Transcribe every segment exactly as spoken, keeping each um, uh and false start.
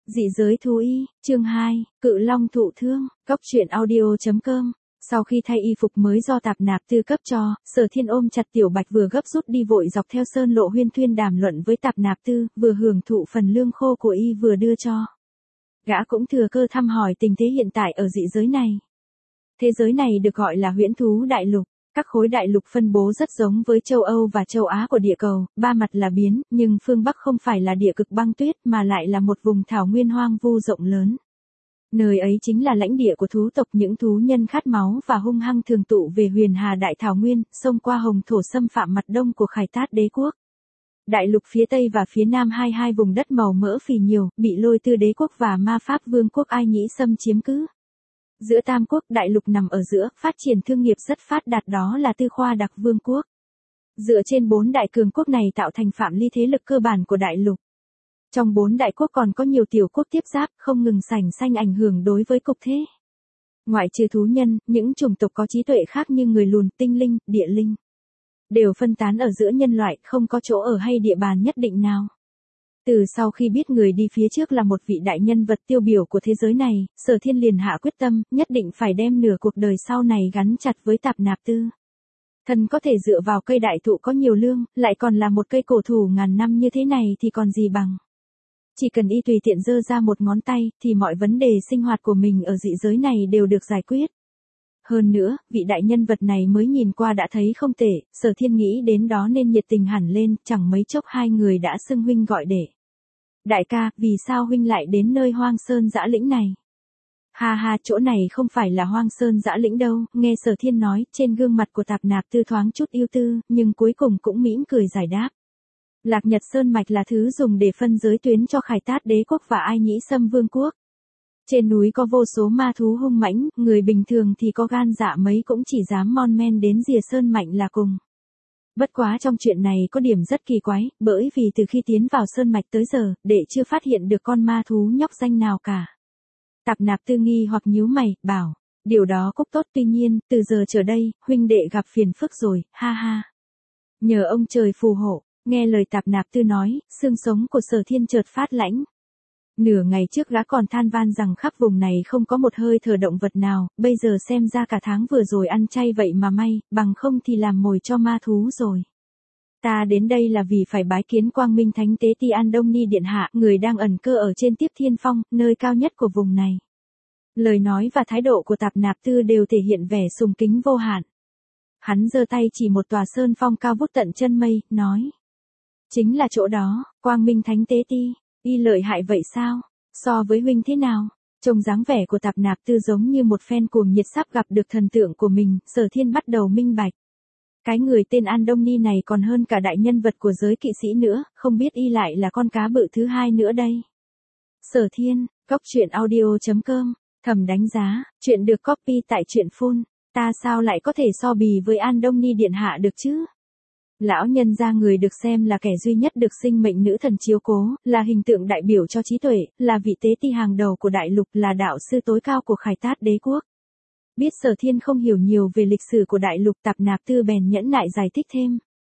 Dị giới thú y, chương hai, Cự Long thụ thương, Cốc truyện audio.com. Sau khi thay y phục mới do Tạp Nạp Tư cấp cho, Sở Thiên ôm chặt Tiểu Bạch vừa gấp rút đi vội dọc theo sơn lộ huyên thuyên đàm luận với Tạp Nạp Tư, vừa hưởng thụ phần lương khô của y vừa đưa cho. Gã cũng thừa cơ thăm hỏi tình thế hiện tại ở dị giới này. Thế giới này được gọi là huyễn thú đại lục. Các khối đại lục phân bố rất giống với châu Âu và châu Á của địa cầu, ba mặt là biến, nhưng phương Bắc không phải là địa cực băng tuyết mà lại là một vùng thảo nguyên hoang vu rộng lớn. Nơi ấy chính là lãnh địa của thú tộc, những thú nhân khát máu và hung hăng thường tụ về huyền hà đại thảo nguyên, xông qua hồng thổ xâm phạm mặt đông của Khải Tát đế quốc. Đại lục phía Tây và phía Nam hai hai vùng đất màu mỡ phì nhiều, bị Lôi Tư đế quốc và Ma Pháp vương quốc Ai Nhĩ xâm chiếm cứ. Giữa Tam quốc đại lục nằm ở giữa, phát triển thương nghiệp rất phát đạt, đó là Tư Khoa Đặc Vương quốc. Dựa trên bốn đại cường quốc này tạo thành phạm vi thế lực cơ bản của đại lục. Trong bốn đại quốc còn có nhiều tiểu quốc tiếp giáp, không ngừng sành sanh ảnh hưởng đối với cục thế. Ngoại trừ thú nhân, những chủng tộc có trí tuệ khác như người lùn, tinh linh, địa linh, đều phân tán ở giữa nhân loại, không có chỗ ở hay địa bàn nhất định nào. Từ sau khi biết người đi phía trước là một vị đại nhân vật tiêu biểu của thế giới này, Sở Thiên liền hạ quyết tâm, nhất định phải đem nửa cuộc đời sau này gắn chặt với Tạp Nạp Tư. Thần có thể dựa vào cây đại thụ có nhiều lương, lại còn là một cây cổ thụ ngàn năm như thế này thì còn gì bằng. Chỉ cần y tùy tiện giơ ra một ngón tay, thì mọi vấn đề sinh hoạt của mình ở dị giới này đều được giải quyết. Hơn nữa, vị đại nhân vật này mới nhìn qua đã thấy không tệ, Sở Thiên nghĩ đến đó nên nhiệt tình hẳn lên, chẳng mấy chốc hai người đã xưng huynh gọi đệ. Đại ca, vì sao huynh lại đến nơi hoang sơn dã lĩnh này? Ha ha, chỗ này không phải là hoang sơn dã lĩnh đâu, nghe Sở Thiên nói, trên gương mặt của Tạp Nạp Tư thoáng chút ưu tư, nhưng cuối cùng cũng mỉm cười giải đáp. Lạc Nhật Sơn Mạch là thứ dùng để phân giới tuyến cho Khải Tát đế quốc và Ai Nhĩ Xâm vương quốc. Trên núi có vô số ma thú hung mãnh, người bình thường thì có gan dạ mấy cũng chỉ dám mon men đến rìa sơn mạnh là cùng. Bất quá trong chuyện này có điểm rất kỳ quái, bởi vì từ khi tiến vào sơn mạch tới giờ, đệ chưa phát hiện được con ma thú nhóc danh nào cả. Tạp Nạp Tư nghi hoặc nhíu mày, bảo, điều đó cũng tốt, tuy nhiên, từ giờ trở đây, huynh đệ gặp phiền phức rồi, ha ha. Nhờ ông trời phù hộ, nghe lời Tạp Nạp Tư nói, xương sống của Sở Thiên chợt phát lãnh. Nửa ngày trước gã còn than van rằng khắp vùng này không có một hơi thở động vật nào, bây giờ xem ra cả tháng vừa rồi ăn chay vậy mà may, bằng không thì làm mồi cho ma thú rồi. Ta đến đây là vì phải bái kiến Quang Minh Thánh Tế Ti An Đông Ni Điện Hạ, người đang ẩn cư ở trên Tiếp Thiên Phong, nơi cao nhất của vùng này. Lời nói và thái độ của Tạp Nạp Tư đều thể hiện vẻ sùng kính vô hạn. Hắn giơ tay chỉ một tòa sơn phong cao vút tận chân mây, nói. Chính là chỗ đó, Quang Minh Thánh Tế Ti. Y lợi hại vậy sao? So với huynh thế nào? Trông dáng vẻ của Tạp Nạp Tư giống như một phen cuồng nhiệt sắp gặp được thần tượng của mình, Sở Thiên bắt đầu minh bạch. Cái người tên An Đông Ni này còn hơn cả đại nhân vật của giới kỵ sĩ nữa, không biết y lại là con cá bự thứ hai nữa đây. Sở Thiên, Cốc truyện audio.com, thầm đánh giá, chuyện được copy tại truyện phun, ta sao lại có thể so bì với An Đông Ni Điện Hạ được chứ? Lão nhân gia người được xem là kẻ duy nhất được sinh mệnh nữ thần chiếu cố, là hình tượng đại biểu cho trí tuệ, là vị tế ti hàng đầu của đại lục, là đạo sư tối cao của Khải Tát đế quốc. Biết Sở Thiên không hiểu nhiều về lịch sử của đại lục, Tạp Nạp Tư bèn nhẫn nại giải thích thêm.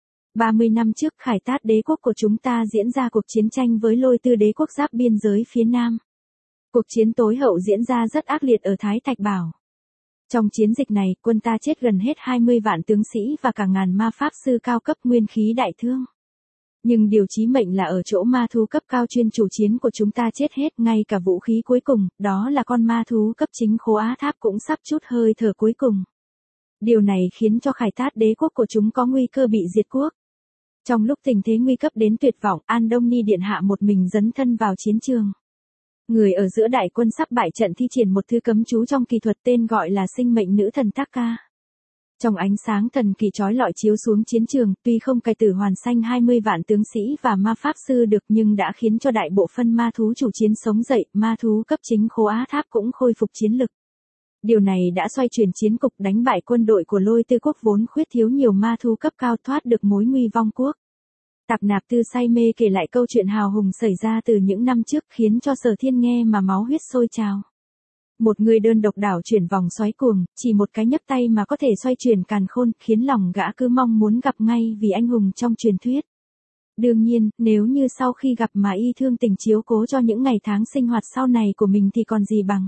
ba mươi năm trước Khải Tát đế quốc của chúng ta diễn ra cuộc chiến tranh với Lôi Tư đế quốc giáp biên giới phía Nam. Cuộc chiến tối hậu diễn ra rất ác liệt ở Thái Thạch Bảo. Trong chiến dịch này, quân ta chết gần hết hai mươi vạn tướng sĩ và cả ngàn ma pháp sư cao cấp nguyên khí đại thương. Nhưng điều chí mệnh là ở chỗ ma thú cấp cao chuyên chủ chiến của chúng ta chết hết, ngay cả vũ khí cuối cùng, đó là con ma thú cấp chính Khố Á Tháp cũng sắp chút hơi thở cuối cùng. Điều này khiến cho Khải Tát đế quốc của chúng có nguy cơ bị diệt quốc. Trong lúc tình thế nguy cấp đến tuyệt vọng, An Đông Ni Điện Hạ một mình dấn thân vào chiến trường. Người ở giữa đại quân sắp bại trận thi triển một thứ cấm chú trong kỳ thuật tên gọi là sinh mệnh nữ thần Taka. Trong ánh sáng thần kỳ chói lọi chiếu xuống chiến trường, tuy không cai tử hoàn sanh hai mươi vạn tướng sĩ và ma pháp sư được nhưng đã khiến cho đại bộ phân ma thú chủ chiến sống dậy, ma thú cấp chính Khố Á Tháp cũng khôi phục chiến lực. Điều này đã xoay chuyển chiến cục, đánh bại quân đội của Lôi Tư quốc vốn khuyết thiếu nhiều ma thú cấp cao, thoát được mối nguy vong quốc. Tạp Nạp Tư say mê kể lại câu chuyện hào hùng xảy ra từ những năm trước, khiến cho Sở Thiên nghe mà máu huyết sôi trào. Một người đơn độc đảo chuyển vòng xoáy cuồng, chỉ một cái nhấc tay mà có thể xoay chuyển càn khôn, khiến lòng gã cứ mong muốn gặp ngay vì anh hùng trong truyền thuyết. Đương nhiên, nếu như sau khi gặp mà y thương tình chiếu cố cho những ngày tháng sinh hoạt sau này của mình thì còn gì bằng.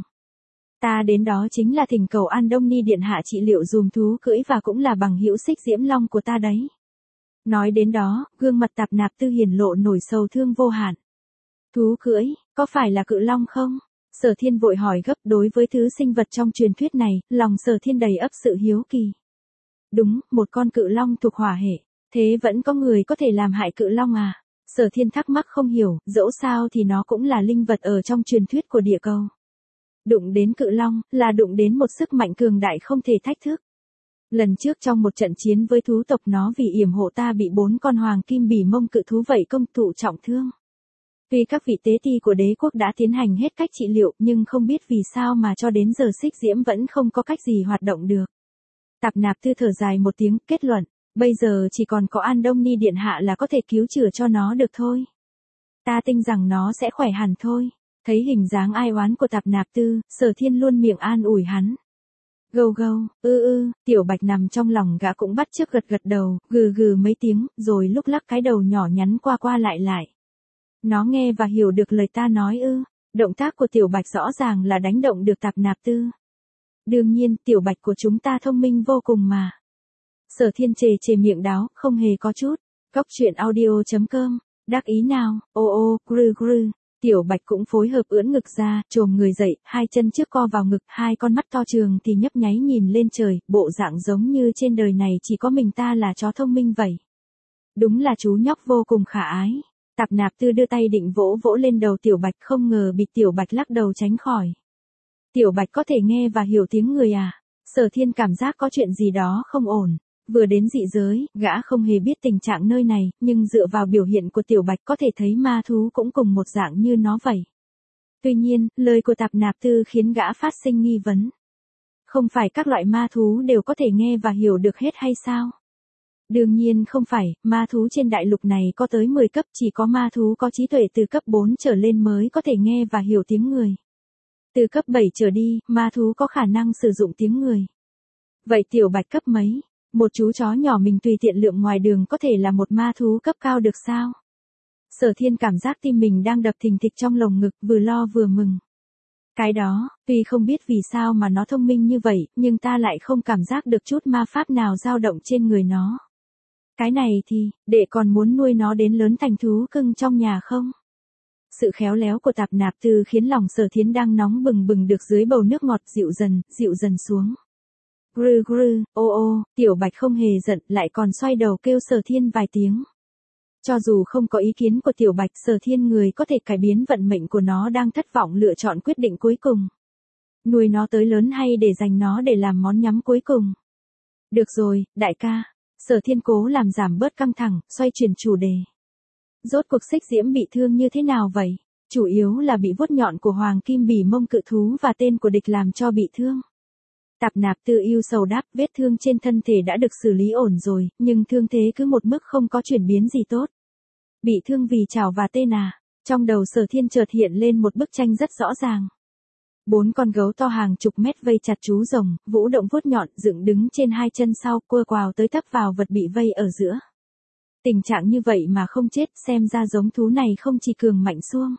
Ta đến đó chính là thỉnh cầu An Đông Ni điện hạ trị liệu dùm thú cưỡi và cũng là bằng hữu Xích Diễm Long của ta đấy. Nói đến đó, gương mặt Tạp Nạp Tư hiển lộ nổi sầu thương vô hạn. Thú cưỡi, có phải là cự long không? Sở Thiên vội hỏi gấp. Đối với thứ sinh vật trong truyền thuyết này, lòng Sở Thiên đầy ấp sự hiếu kỳ. Đúng, một con cự long thuộc hỏa hệ. Thế vẫn có người có thể làm hại cự long à? Sở Thiên thắc mắc không hiểu, dẫu sao thì nó cũng là linh vật ở trong truyền thuyết của địa cầu. Đụng đến cự long, là đụng đến một sức mạnh cường đại không thể thách thức. Lần trước trong một trận chiến với thú tộc nó vì yểm hộ ta bị bốn con hoàng kim bỉ mông cự thú vậy công tụ trọng thương. Tuy các vị tế ti của đế quốc đã tiến hành hết cách trị liệu nhưng không biết vì sao mà cho đến giờ Xích Diễm vẫn không có cách gì hoạt động được. Tạp Nạp Tư thở dài một tiếng, kết luận, bây giờ chỉ còn có An Đông Ni điện hạ là có thể cứu chữa cho nó được thôi. Ta tin rằng nó sẽ khỏe hẳn thôi. Thấy hình dáng ai oán của Tạp Nạp Tư, Sở Thiên luôn miệng an ủi hắn. Gâu gâu, ư ư, Tiểu Bạch nằm trong lòng gã cũng bắt chước gật gật đầu, gừ gừ mấy tiếng, rồi lúc lắc cái đầu nhỏ nhắn qua qua lại lại. Nó nghe và hiểu được lời ta nói ư, động tác của Tiểu Bạch rõ ràng là đánh động được Tạp Nạp Tư. Đương nhiên, Tiểu Bạch của chúng ta thông minh vô cùng mà. Sở Thiên chề chề miệng đáo, không hề có chút. Cóc truyện audio chấm com, đắc ý nào, ô ô, grư grư. Tiểu Bạch cũng phối hợp ưỡn ngực ra, chồm người dậy, hai chân trước co vào ngực, hai con mắt to trường thì nhấp nháy nhìn lên trời, bộ dạng giống như trên đời này chỉ có mình ta là chó thông minh vậy. Đúng là chú nhóc vô cùng khả ái. Tạp Nạp Tư đưa tay định vỗ vỗ lên đầu Tiểu Bạch, không ngờ bị Tiểu Bạch lắc đầu tránh khỏi. Tiểu Bạch có thể nghe và hiểu tiếng người à? Sở Thiên cảm giác có chuyện gì đó không ổn. Vừa đến dị giới, gã không hề biết tình trạng nơi này, nhưng dựa vào biểu hiện của Tiểu Bạch có thể thấy ma thú cũng cùng một dạng như nó vậy. Tuy nhiên, lời của Tạp Nạp Tư khiến gã phát sinh nghi vấn. Không phải các loại ma thú đều có thể nghe và hiểu được hết hay sao? Đương nhiên không phải, ma thú trên đại lục này có tới mười cấp, chỉ có ma thú có trí tuệ từ cấp bốn trở lên mới có thể nghe và hiểu tiếng người. Từ cấp bảy trở đi, ma thú có khả năng sử dụng tiếng người. Vậy Tiểu Bạch cấp mấy? Một chú chó nhỏ mình tùy tiện lượm ngoài đường có thể là một ma thú cấp cao được sao? Sở Thiên cảm giác tim mình đang đập thình thịch trong lồng ngực, vừa lo vừa mừng. Cái đó, tuy không biết vì sao mà nó thông minh như vậy, nhưng ta lại không cảm giác được chút ma pháp nào dao động trên người nó. Cái này thì, đệ còn muốn nuôi nó đến lớn thành thú cưng trong nhà không? Sự khéo léo của Tạp Nạp Tư khiến lòng Sở Thiên đang nóng bừng bừng được dưới bầu nước ngọt dịu dần, dịu dần xuống. Grư grư, ô ô, Tiểu Bạch không hề giận, lại còn xoay đầu kêu Sở Thiên vài tiếng. Cho dù không có ý kiến của Tiểu Bạch, Sở Thiên người có thể cải biến vận mệnh của nó đang thất vọng lựa chọn quyết định cuối cùng. Nuôi nó tới lớn hay để dành nó để làm món nhắm cuối cùng? Được rồi, đại ca. Sở Thiên cố làm giảm bớt căng thẳng, xoay chuyển chủ đề. Rốt cuộc Xích Diễm bị thương như thế nào vậy? Chủ yếu là bị vuốt nhọn của hoàng kim bỉ mông cự thú và tên của địch làm cho bị thương. Tạp Nạp Tư ưu sầu đáp, vết thương trên thân thể đã được xử lý ổn rồi, nhưng thương thế cứ một mức không có chuyển biến gì tốt. Bị thương vì chảo và tên à? Trong đầu Sở Thiên chợt hiện lên một bức tranh rất rõ ràng. Bốn con gấu to hàng chục mét vây chặt chú rồng, vũ động vuốt nhọn, dựng đứng trên hai chân sau, cua quào tới tấp vào vật bị vây ở giữa. Tình trạng như vậy mà không chết, xem ra giống thú này không chỉ cường mạnh xuông.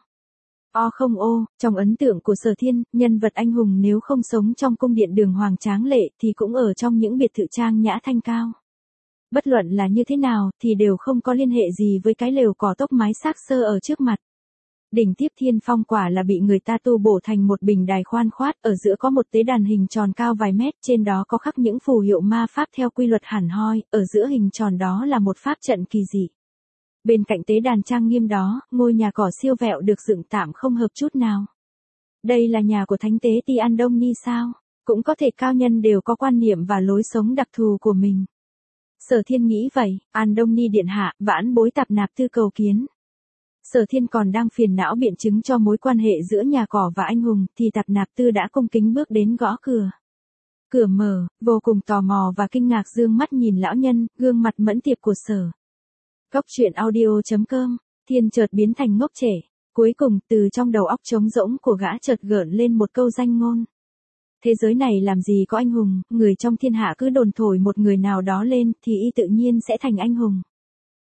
O không ô, trong ấn tượng của Sở Thiên, nhân vật anh hùng nếu không sống trong cung điện đường hoàng tráng lệ thì cũng ở trong những biệt thự trang nhã thanh cao. Bất luận là như thế nào thì đều không có liên hệ gì với cái lều cỏ tốc mái xác xơ ở trước mặt. Đỉnh Tiếp Thiên Phong quả là bị người ta tu bổ thành một bình đài khoan khoát, ở giữa có một tế đàn hình tròn cao vài mét, trên đó có khắc những phù hiệu ma pháp theo quy luật hẳn hoi, ở giữa hình tròn đó là một pháp trận kỳ dị. Bên cạnh tế đàn trang nghiêm đó, ngôi nhà cỏ siêu vẹo được dựng tạm không hợp chút nào. Đây là nhà của thánh tế Ti An Đông Ni sao? Cũng có thể cao nhân đều có quan niệm và lối sống đặc thù của mình. Sở Thiên nghĩ vậy, An Đông Ni điện hạ, vãn bối Tạp Nạp Tư cầu kiến. Sở Thiên còn đang phiền não biện chứng cho mối quan hệ giữa nhà cỏ và anh hùng, thì Tạp Nạp Tư đã cung kính bước đến gõ cửa. Cửa mở, vô cùng tò mò và kinh ngạc dương mắt nhìn lão nhân, gương mặt mẫn tiệp của Sở. Cóc truyện audio chấm com, Thiên chợt biến thành ngốc trẻ. Cuối cùng, từ trong đầu óc trống rỗng của gã chợt gợn lên một câu danh ngôn. Thế giới này làm gì có anh hùng, người trong thiên hạ cứ đồn thổi một người nào đó lên thì y tự nhiên sẽ thành anh hùng.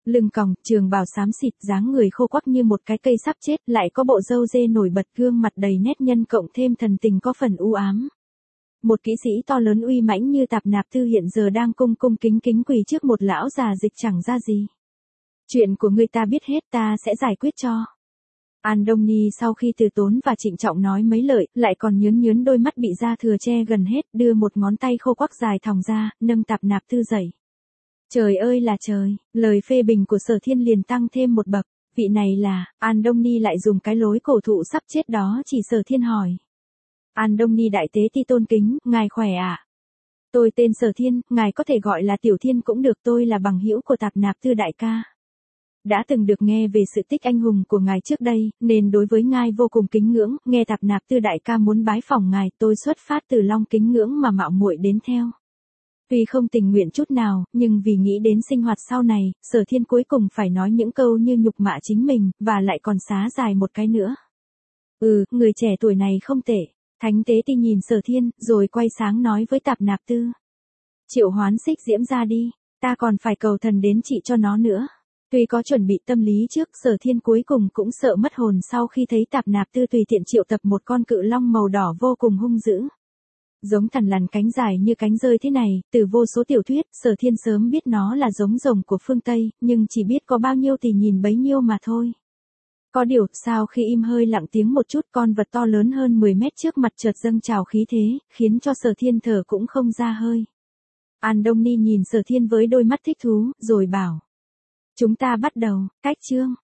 Lưng còng, trường bào xám xịt, dáng người khô quắc như một cái cây sắp chết, lại có bộ râu dê nổi bật, gương mặt đầy nét nhân cộng thêm thần tình có phần u ám. Một kỹ sĩ to lớn uy mãnh như Tạp Nạp Tư hiện giờ đang cung cung kính kính quỳ trước một lão già dịch chẳng ra gì. Chuyện của ngươi ta biết hết, ta sẽ giải quyết cho. Andoni sau khi từ tốn và trịnh trọng nói mấy lời, lại còn nhớn nhớn đôi mắt bị da thừa che gần hết, đưa một ngón tay khô quắc dài thòng ra, nâng Tạp Nạp Tư dậy. Trời ơi là trời, lời phê bình của Sở Thiên liền tăng thêm một bậc, vị này là, Andoni lại dùng cái lối cổ thụ sắp chết đó chỉ Sở Thiên hỏi. Andoni đại tế ti tôn kính, ngài khỏe ạ? À? Tôi tên Sở Thiên, ngài có thể gọi là Tiểu Thiên cũng được, tôi là bằng hữu của Tạp Nạp Tư đại ca. Đã từng được nghe về sự tích anh hùng của ngài trước đây, nên đối với ngài vô cùng kính ngưỡng, nghe Tạp Nạp Tư đại ca muốn bái phỏng ngài, tôi xuất phát từ lòng kính ngưỡng mà mạo muội đến theo. Tuy không tình nguyện chút nào, nhưng vì nghĩ đến sinh hoạt sau này, Sở Thiên cuối cùng phải nói những câu như nhục mạ chính mình, và lại còn xá dài một cái nữa. Ừ, người trẻ tuổi này không tệ. Thánh tế ti nhìn Sở Thiên, rồi quay sáng nói với Tạp Nạp Tư. Triệu hoán xích diễm ra đi, ta còn phải cầu thần đến trị cho nó nữa. Tuy có chuẩn bị tâm lý trước, Sở Thiên cuối cùng cũng sợ mất hồn sau khi thấy Tạp Nạp Tư tùy tiện triệu tập một con cự long màu đỏ vô cùng hung dữ. Giống thằn lằn cánh dài như cánh rơi thế này, từ vô số tiểu thuyết, Sở Thiên sớm biết nó là giống rồng của phương Tây, nhưng chỉ biết có bao nhiêu thì nhìn bấy nhiêu mà thôi. Có điều, sau khi im hơi lặng tiếng một chút, con vật to lớn hơn mười mét trước mặt chợt dâng trào khí thế, khiến cho Sở Thiên thở cũng không ra hơi. Andoni nhìn Sở Thiên với đôi mắt thích thú, rồi bảo. Chúng ta bắt đầu, cách chương.